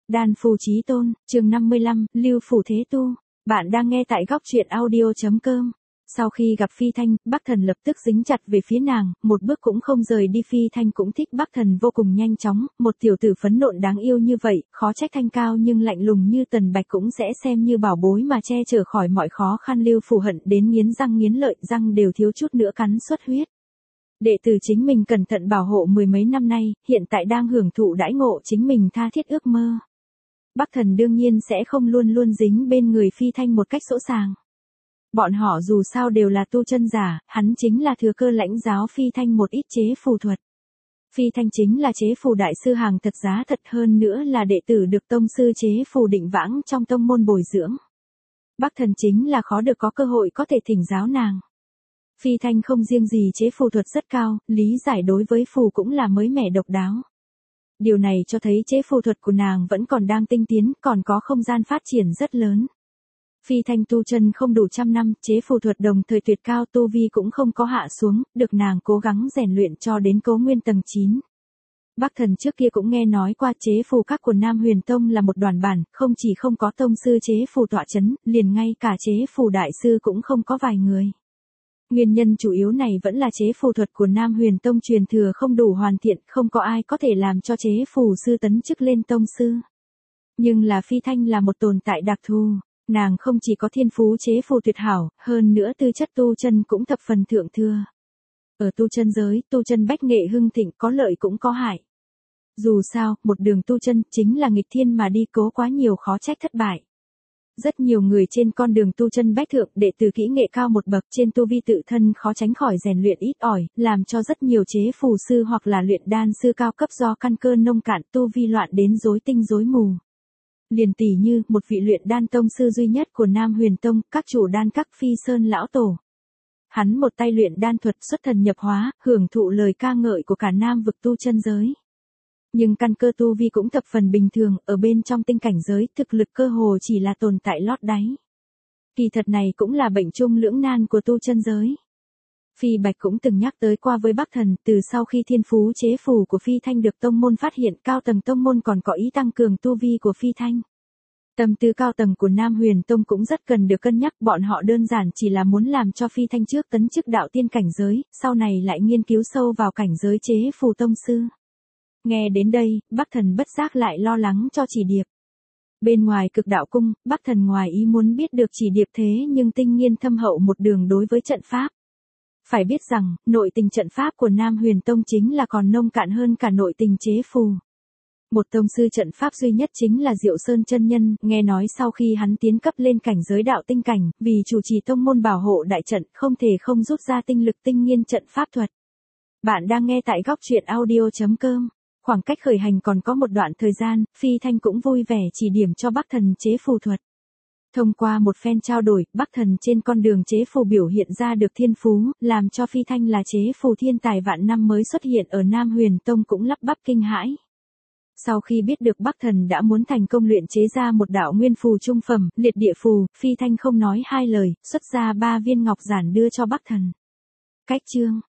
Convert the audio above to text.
Đan phù chí tôn, chương 55, Lưu Phủ Thế Tu. Bạn đang nghe tại góc truyện audio.com. Sau khi gặp Phi Thanh, Bắc Thần lập tức dính chặt về phía nàng, một bước cũng không rời đi. Phi Thanh cũng thích Bắc Thần vô cùng nhanh chóng, một tiểu tử phấn nộn đáng yêu như vậy, khó trách thanh cao nhưng lạnh lùng như Tần Bạch cũng sẽ xem như bảo bối mà che chở khỏi mọi khó khăn. Lưu Phủ hận đến nghiến răng nghiến lợi, răng đều thiếu chút nữa cắn xuất huyết. Đệ tử chính mình cẩn thận bảo hộ mười mấy năm nay, hiện tại đang hưởng thụ đãi ngộ chính mình tha thiết ước mơ. Bắc Thần đương nhiên sẽ không luôn luôn dính bên người Phi Thanh một cách sỗ sàng. Bọn họ dù sao đều là tu chân giả, hắn chính là thừa cơ lãnh giáo Phi Thanh một ít chế phù thuật. Phi Thanh chính là chế phù đại sư hàng thật giá thật, hơn nữa là đệ tử được tông sư chế phù Định Vãng trong tông môn bồi dưỡng. Bắc Thần chính là khó được có cơ hội có thể thỉnh giáo nàng. Phi Thanh không riêng gì chế phù thuật rất cao, lý giải đối với phù cũng là mới mẻ độc đáo. Điều này cho thấy chế phù thuật của nàng vẫn còn đang tinh tiến, còn có không gian phát triển rất lớn. Phi Thanh tu chân không đủ trăm năm, chế phù thuật đồng thời tuyệt cao, tu vi cũng không có hạ xuống, được nàng cố gắng rèn luyện cho đến Cố Nguyên tầng 9. Bắc Thần trước kia cũng nghe nói qua chế phù các của Nam Huyền Tông là một đoàn bản, không chỉ không có tông sư chế phù tọa chấn, liền ngay cả chế phù đại sư cũng không có vài người. Nguyên nhân chủ yếu này vẫn là chế phù thuật của Nam Huyền Tông truyền thừa không đủ hoàn thiện, không có ai có thể làm cho chế phù sư tấn chức lên tông sư. Nhưng là Phi Thanh là một tồn tại đặc thù, nàng không chỉ có thiên phú chế phù tuyệt hảo, hơn nữa tư chất tu chân cũng thập phần thượng thừa. Ở tu chân giới, tu chân bách nghệ hưng thịnh, có lợi cũng có hại. Dù sao, một đường tu chân chính là nghịch thiên mà đi, cố quá nhiều khó trách thất bại. Rất nhiều người trên con đường tu chân bách thượng, đệ tử kỹ nghệ cao một bậc trên tu vi tự thân khó tránh khỏi rèn luyện ít ỏi, làm cho rất nhiều chế phù sư hoặc là luyện đan sư cao cấp do căn cơ nông cạn tu vi loạn đến rối tinh rối mù. Liền tỷ như một vị luyện đan tông sư duy nhất của Nam Huyền Tông, các chủ đan các Phi Sơn lão tổ. Hắn một tay luyện đan thuật xuất thần nhập hóa, hưởng thụ lời ca ngợi của cả Nam vực tu chân giới. Nhưng căn cơ tu vi cũng thập phần bình thường, ở bên trong tinh cảnh giới, thực lực cơ hồ chỉ là tồn tại lót đáy. Kỳ thật này cũng là bệnh chung lưỡng nan của tu chân giới. Phi Bạch cũng từng nhắc tới qua với Bắc Thần, từ sau khi thiên phú chế phù của Phi Thanh được tông môn phát hiện, cao tầng tông môn còn có ý tăng cường tu vi của Phi Thanh. Tâm tư cao tầng của Nam Huyền Tông cũng rất cần được cân nhắc, bọn họ đơn giản chỉ là muốn làm cho Phi Thanh trước tấn chức đạo tiên cảnh giới, sau này lại nghiên cứu sâu vào cảnh giới chế phù tông sư. Nghe đến đây, Bắc Thần bất giác lại lo lắng cho Chỉ Điệp. Bên ngoài Cực Đạo Cung, Bắc Thần ngoài ý muốn biết được Chỉ Điệp thế nhưng tinh nghiên thâm hậu một đường đối với trận pháp. Phải biết rằng, nội tình trận pháp của Nam Huyền Tông chính là còn nông cạn hơn cả nội tình chế phù. Một tông sư trận pháp duy nhất chính là Diệu Sơn chân nhân, nghe nói sau khi hắn tiến cấp lên cảnh giới đạo tinh cảnh, vì chủ trì tông môn bảo hộ đại trận, không thể không rút ra tinh lực tinh nghiên trận pháp thuật. Bạn đang nghe tại góc truyện audio.com. Khoảng cách khởi hành còn có một đoạn thời gian, Phi Thanh cũng vui vẻ chỉ điểm cho Bắc Thần chế phù thuật. Thông qua một phen trao đổi, Bắc Thần trên con đường chế phù biểu hiện ra được thiên phú, làm cho Phi Thanh là chế phù thiên tài vạn năm mới xuất hiện ở Nam Huyền Tông cũng lắp bắp kinh hãi. Sau khi biết được Bắc Thần đã muốn thành công luyện chế ra một đạo nguyên phù trung phẩm, liệt địa phù, Phi Thanh không nói hai lời, xuất ra 3 viên ngọc giản đưa cho Bắc Thần. Cách chương